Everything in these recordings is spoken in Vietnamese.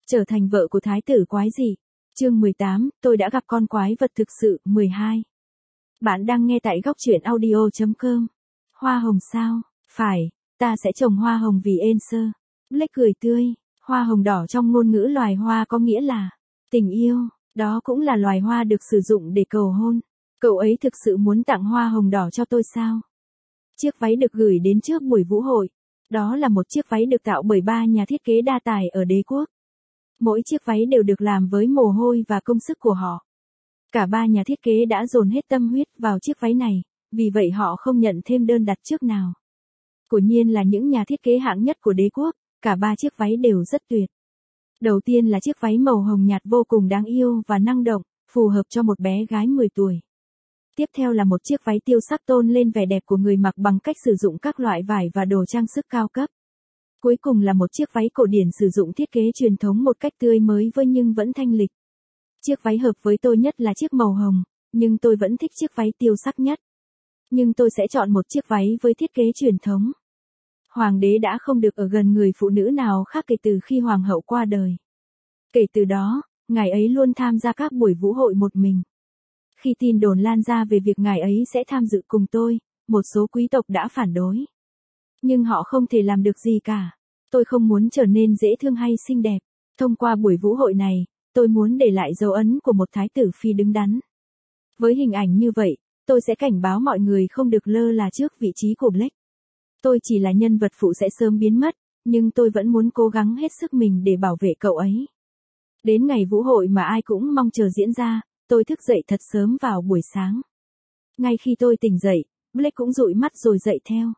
Trở thành vợ của thái tử quái dị. Chương 18, tôi đã gặp con quái vật thực sự. 12. Bạn đang nghe tại góc truyện audio.com. Hoa hồng sao? Phải, ta sẽ trồng hoa hồng vì Enser. Blake cười tươi. Hoa hồng đỏ trong ngôn ngữ loài hoa có nghĩa là tình yêu. Đó cũng là loài hoa được sử dụng để cầu hôn. Cậu ấy thực sự muốn tặng hoa hồng đỏ cho tôi sao? Chiếc váy được gửi đến trước buổi vũ hội. Đó là một chiếc váy được tạo bởi 3 nhà thiết kế đa tài ở đế quốc. Mỗi chiếc váy đều được làm với mồ hôi và công sức của họ. Cả 3 nhà thiết kế đã dồn hết tâm huyết vào chiếc váy này, vì vậy họ không nhận thêm đơn đặt trước nào. Quả nhiên là những nhà thiết kế hạng nhất của đế quốc, cả 3 chiếc váy đều rất tuyệt. Đầu tiên là chiếc váy màu hồng nhạt vô cùng đáng yêu và năng động, phù hợp cho một bé gái 10 tuổi. Tiếp theo là một chiếc váy tiêu sắc tôn lên vẻ đẹp của người mặc bằng cách sử dụng các loại vải và đồ trang sức cao cấp. Cuối cùng là một chiếc váy cổ điển sử dụng thiết kế truyền thống một cách tươi mới vơi nhưng vẫn thanh lịch. Chiếc váy hợp với tôi nhất là chiếc màu hồng, nhưng tôi vẫn thích chiếc váy tiêu sắc nhất. Nhưng tôi sẽ chọn một chiếc váy với thiết kế truyền thống. Hoàng đế đã không được ở gần người phụ nữ nào khác kể từ khi hoàng hậu qua đời. Kể từ đó, ngài ấy luôn tham gia các buổi vũ hội một mình. Khi tin đồn lan ra về việc ngài ấy sẽ tham dự cùng tôi, một số quý tộc đã phản đối. Nhưng họ không thể làm được gì cả. Tôi không muốn trở nên dễ thương hay xinh đẹp. Thông qua buổi vũ hội này, tôi muốn để lại dấu ấn của một thái tử phi đứng đắn. Với hình ảnh như vậy, tôi sẽ cảnh báo mọi người không được lơ là trước vị trí của Blake. Tôi chỉ là nhân vật phụ sẽ sớm biến mất, nhưng tôi vẫn muốn cố gắng hết sức mình để bảo vệ cậu ấy. Đến ngày vũ hội mà ai cũng mong chờ diễn ra, tôi thức dậy thật sớm vào buổi sáng. Ngay khi tôi tỉnh dậy, Blake cũng dụi mắt rồi dậy theo.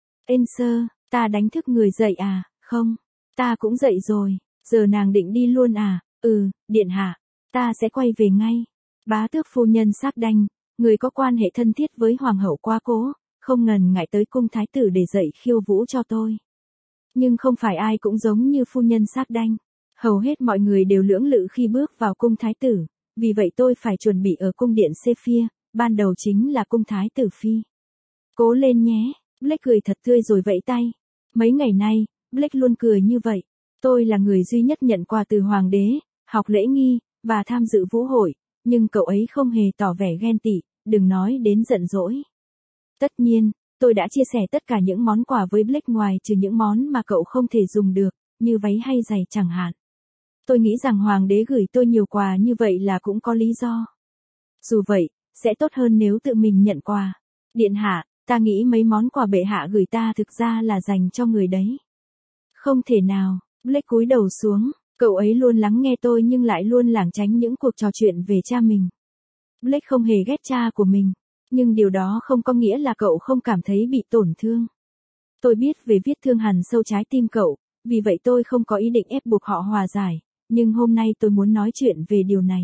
Enser, ta đánh thức người dậy à? Không, ta cũng dậy rồi. Giờ nàng định đi luôn à? Ừ, điện hạ. Ta sẽ quay về ngay. Bá tước phu nhân Xác Đanh, người có quan hệ thân thiết với hoàng hậu quá cố, không ngần ngại tới cung thái tử để dạy khiêu vũ cho tôi. Nhưng không phải ai cũng giống như phu nhân Xác Đanh. Hầu hết mọi người đều lưỡng lự khi bước vào cung thái tử, vì vậy tôi phải chuẩn bị ở cung điện Sephir, ban đầu chính là cung thái tử phi. Cố lên nhé. Blake cười thật tươi rồi vẫy tay. Mấy ngày nay, Blake luôn cười như vậy. Tôi là người duy nhất nhận quà từ hoàng đế, học lễ nghi, và tham dự vũ hội, nhưng cậu ấy không hề tỏ vẻ ghen tị, đừng nói đến giận dỗi. Tất nhiên, tôi đã chia sẻ tất cả những món quà với Blake ngoài trừ những món mà cậu không thể dùng được, như váy hay giày chẳng hạn. Tôi nghĩ rằng hoàng đế gửi tôi nhiều quà như vậy là cũng có lý do. Dù vậy, sẽ tốt hơn nếu tự mình nhận quà. Điện hạ, ta nghĩ mấy món quà bệ hạ gửi ta thực ra là dành cho người đấy. Không thể nào. Blake cúi đầu xuống, cậu ấy luôn lắng nghe tôi nhưng lại luôn lảng tránh những cuộc trò chuyện về cha mình. Blake không hề ghét cha của mình, nhưng điều đó không có nghĩa là cậu không cảm thấy bị tổn thương. Tôi biết về vết thương hằn sâu trái tim cậu, vì vậy tôi không có ý định ép buộc họ hòa giải, nhưng hôm nay tôi muốn nói chuyện về điều này.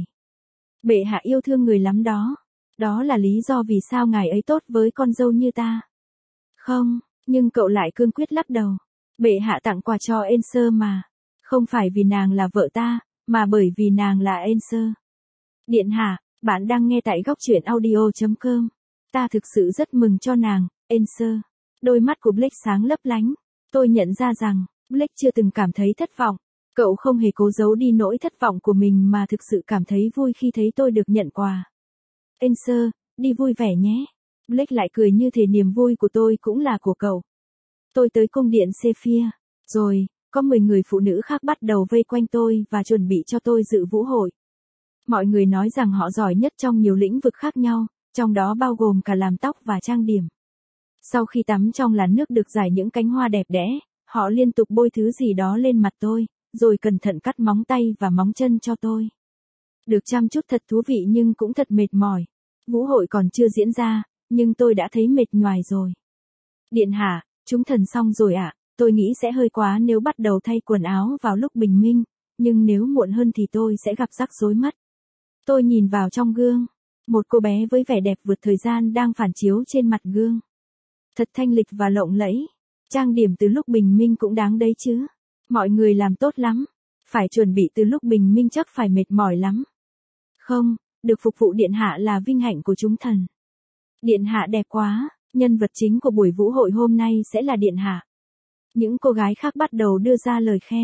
Bệ hạ yêu thương người lắm đó. Đó là lý do vì sao ngài ấy tốt với con dâu như ta. Không, nhưng cậu lại cương quyết lắc đầu. Bệ hạ tặng quà cho Enser mà. Không phải vì nàng là vợ ta, mà bởi vì nàng là Enser. Điện hạ, bạn đang nghe tại góc truyện audio.com. Ta thực sự rất mừng cho nàng, Enser. Đôi mắt của Blake sáng lấp lánh. Tôi nhận ra rằng, Blake chưa từng cảm thấy thất vọng. Cậu không hề cố giấu đi nỗi thất vọng của mình mà thực sự cảm thấy vui khi thấy tôi được nhận quà. Enser, đi vui vẻ nhé. Blake lại cười như thể niềm vui của tôi cũng là của cậu. Tôi tới cung điện Sephir. Rồi, có 10 người phụ nữ khác bắt đầu vây quanh tôi và chuẩn bị cho tôi dự vũ hội. Mọi người nói rằng họ giỏi nhất trong nhiều lĩnh vực khác nhau, trong đó bao gồm cả làm tóc và trang điểm. Sau khi tắm trong làn nước được rải những cánh hoa đẹp đẽ, họ liên tục bôi thứ gì đó lên mặt tôi, rồi cẩn thận cắt móng tay và móng chân cho tôi. Được chăm chút thật thú vị nhưng cũng thật mệt mỏi. Vũ hội còn chưa diễn ra, nhưng tôi đã thấy mệt nhoài rồi. Điện hạ, chúng thần xong rồi ạ. Tôi nghĩ sẽ hơi quá nếu bắt đầu thay quần áo vào lúc bình minh, nhưng nếu muộn hơn thì tôi sẽ gặp rắc rối mất. Tôi nhìn vào trong gương. Một cô bé với vẻ đẹp vượt thời gian đang phản chiếu trên mặt gương. Thật thanh lịch và lộng lẫy. Trang điểm từ lúc bình minh cũng đáng đấy chứ. Mọi người làm tốt lắm. Phải chuẩn bị từ lúc bình minh chắc phải mệt mỏi lắm. Không, được phục vụ điện hạ là vinh hạnh của chúng thần. Điện hạ đẹp quá, nhân vật chính của buổi vũ hội hôm nay sẽ là điện hạ. Những cô gái khác bắt đầu đưa ra lời khen.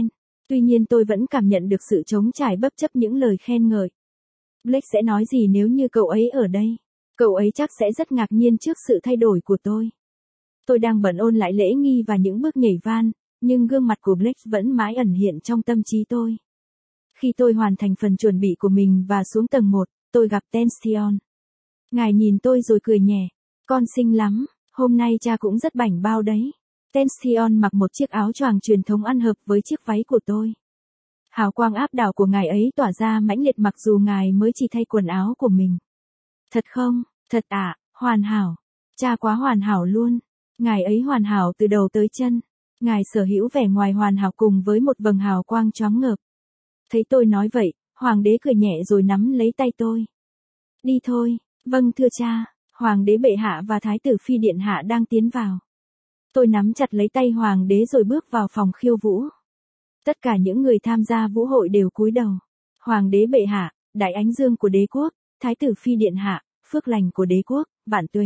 Tuy nhiên tôi vẫn cảm nhận được sự trống trải bất chấp những lời khen ngợi. Blake sẽ nói gì nếu như cậu ấy ở đây? Cậu ấy chắc sẽ rất ngạc nhiên trước sự thay đổi của tôi. Tôi đang bận ôn lại lễ nghi và những bước nhảy van, nhưng gương mặt của Blake vẫn mãi ẩn hiện trong tâm trí tôi. Khi tôi hoàn thành phần chuẩn bị của mình và xuống tầng 1, tôi gặp Tension. Ngài nhìn tôi rồi cười nhẹ. Con xinh lắm, hôm nay cha cũng rất bảnh bao đấy. Tension mặc một chiếc áo choàng truyền thống ăn hợp với chiếc váy của tôi. Hào quang áp đảo của ngài ấy tỏa ra mãnh liệt mặc dù ngài mới chỉ thay quần áo của mình. Thật không? Thật ạ, hoàn hảo. Cha quá hoàn hảo luôn. Ngài ấy hoàn hảo từ đầu tới chân. Ngài sở hữu vẻ ngoài hoàn hảo cùng với một vầng hào quang choáng ngợp. Thấy tôi nói vậy, hoàng đế cười nhẹ rồi nắm lấy tay tôi. Đi thôi, vâng thưa cha, hoàng đế bệ hạ và thái tử phi điện hạ đang tiến vào. Tôi nắm chặt lấy tay hoàng đế rồi bước vào phòng khiêu vũ. Tất cả những người tham gia vũ hội đều cúi đầu. Hoàng đế bệ hạ, đại ánh dương của đế quốc, thái tử phi điện hạ, phước lành của đế quốc, vạn tuế.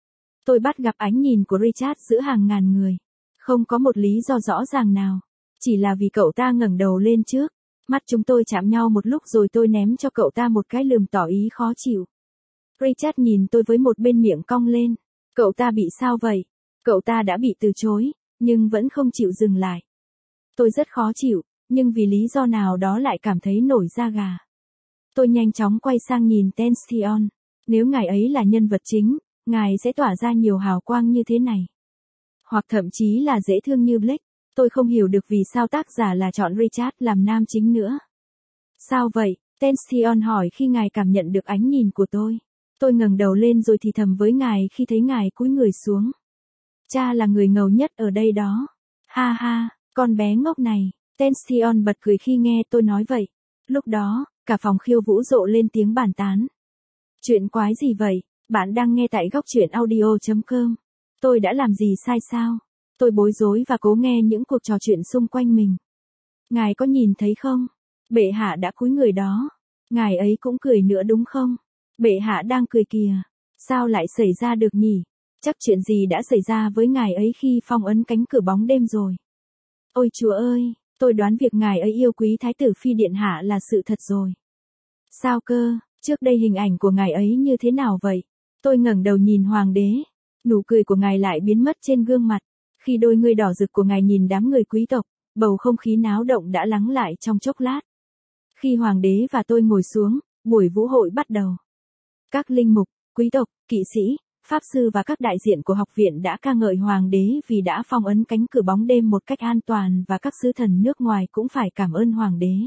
Tôi bắt gặp ánh nhìn của Richard giữa hàng ngàn người. Không có một lý do rõ ràng nào. Chỉ là vì cậu ta ngẩng đầu lên trước. Mắt chúng tôi chạm nhau một lúc rồi tôi ném cho cậu ta một cái lườm tỏ ý khó chịu. Richard nhìn tôi với một bên miệng cong lên. Cậu ta bị sao vậy? Cậu ta đã bị từ chối, nhưng vẫn không chịu dừng lại. Tôi rất khó chịu, nhưng vì lý do nào đó lại cảm thấy nổi da gà. Tôi nhanh chóng quay sang nhìn Tension. Nếu ngài ấy là nhân vật chính, ngài sẽ tỏa ra nhiều hào quang như thế này. Hoặc thậm chí là dễ thương như Blake. Tôi không hiểu được vì sao tác giả là chọn Richard làm nam chính nữa. Sao vậy? Tension hỏi khi ngài cảm nhận được ánh nhìn của tôi. Tôi ngẩng đầu lên rồi thì thầm với ngài khi thấy ngài cúi người xuống. Cha là người ngầu nhất ở đây đó. Ha ha, con bé ngốc này. Tension bật cười khi nghe tôi nói vậy. Lúc đó, cả phòng khiêu vũ rộ lên tiếng bàn tán. Chuyện quái gì vậy? Bạn đang nghe tại góc truyện audio.com. Tôi đã làm gì sai sao? Tôi bối rối và cố nghe những cuộc trò chuyện xung quanh mình. Ngài có nhìn thấy không? Bệ hạ đã cúi người đó. Ngài ấy cũng cười nữa đúng không? Bệ hạ đang cười kìa. Sao lại xảy ra được nhỉ? Chắc chuyện gì đã xảy ra với ngài ấy khi phong ấn cánh cửa bóng đêm rồi. Ôi Chúa ơi, tôi đoán việc ngài ấy yêu quý thái tử phi điện hạ là sự thật rồi. Sao cơ, trước đây hình ảnh của ngài ấy như thế nào vậy? Tôi ngẩng đầu nhìn hoàng đế. Nụ cười của ngài lại biến mất trên gương mặt. Khi đôi ngươi đỏ rực của ngài nhìn đám người quý tộc, bầu không khí náo động đã lắng lại trong chốc lát. Khi hoàng đế và tôi ngồi xuống, buổi vũ hội bắt đầu. Các linh mục, quý tộc, kỵ sĩ, pháp sư và các đại diện của học viện đã ca ngợi hoàng đế vì đã phong ấn cánh cửa bóng đêm một cách an toàn và các sứ thần nước ngoài cũng phải cảm ơn hoàng đế.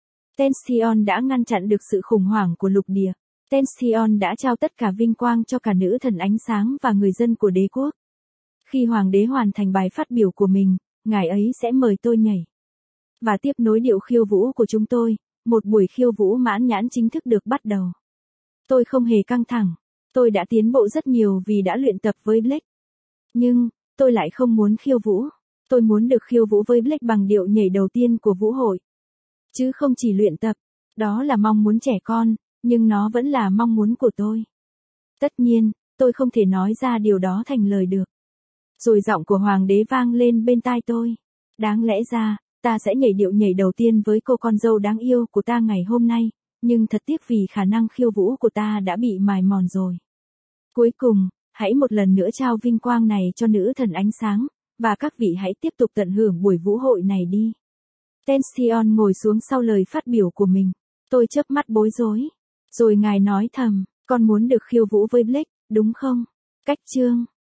Tension đã ngăn chặn được sự khủng hoảng của lục địa. Tension đã trao tất cả vinh quang cho cả nữ thần ánh sáng và người dân của đế quốc. Khi hoàng đế hoàn thành bài phát biểu của mình, ngài ấy sẽ mời tôi nhảy. Và tiếp nối điệu khiêu vũ của chúng tôi, một buổi khiêu vũ mãn nhãn chính thức được bắt đầu. Tôi không hề căng thẳng. Tôi đã tiến bộ rất nhiều vì đã luyện tập với Blake. Nhưng, tôi lại không muốn khiêu vũ. Tôi muốn được khiêu vũ với Blake bằng điệu nhảy đầu tiên của vũ hội. Chứ không chỉ luyện tập. Đó là mong muốn trẻ con, nhưng nó vẫn là mong muốn của tôi. Tất nhiên, tôi không thể nói ra điều đó thành lời được. Rồi giọng của hoàng đế vang lên bên tai tôi. Đáng lẽ ra, ta sẽ nhảy điệu nhảy đầu tiên với cô con dâu đáng yêu của ta ngày hôm nay, nhưng thật tiếc vì khả năng khiêu vũ của ta đã bị mài mòn rồi. Cuối cùng, hãy một lần nữa trao vinh quang này cho nữ thần ánh sáng, và các vị hãy tiếp tục tận hưởng buổi vũ hội này đi. Tension ngồi xuống sau lời phát biểu của mình. Tôi chớp mắt bối rối. Rồi ngài nói thầm, con muốn được khiêu vũ với Blake, đúng không? Cách chương